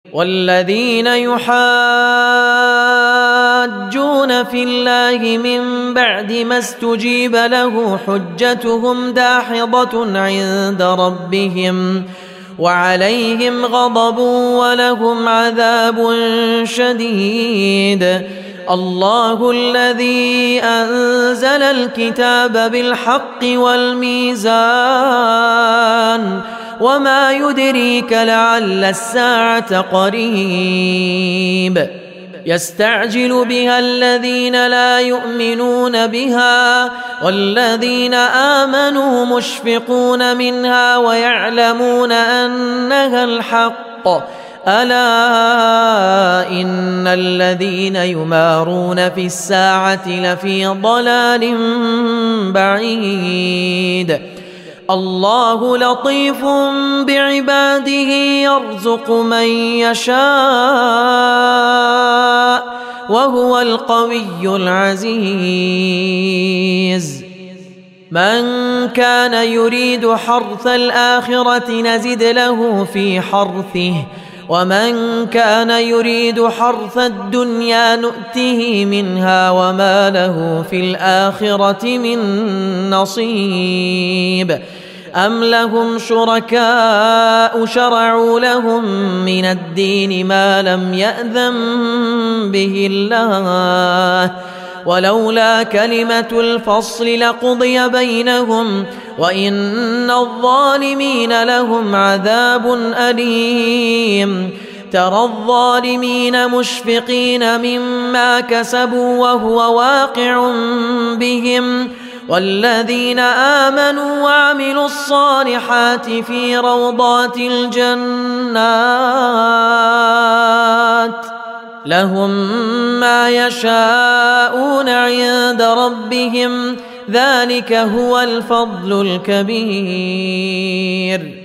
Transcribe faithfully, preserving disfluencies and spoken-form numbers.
والذين يحاجون في الله من بعد ما استجيب له حجتهم داحضة عند ربهم وعليهم غضب ولهم عذاب شديد. الله الذي أنزل الكتاب بالحق والميزان وما يدريك لعل الساعة قريب. يستعجل بها الذين لا يؤمنون بها والذين آمنوا مشفقون منها ويعلمون أنها الحق. ألا إن الذين يمارون في الساعة لفي ضلال بعيد. الله لطيف بعباده يرزق من يشاء وهو القوي العزيز. من كان يريد حرث الآخرة نزد له في حرثه ومن كان يريد حرث الدنيا نؤته منها وما له في الآخرة من نصيب. أم لهم شركاء شرعوا لهم من الدين ما لم يأذن به الله ولولا كلمة الفصل لقضي بينهم وإن الظالمين لهم عذاب أليم. ترى الظالمين مشفقين مما كسبوا وهو واقع بهم والذين آمنوا وعملوا الصالحات في روضات الجنات لهم ما يشاءون عند ربهم ذلك هو الفضل الكبير.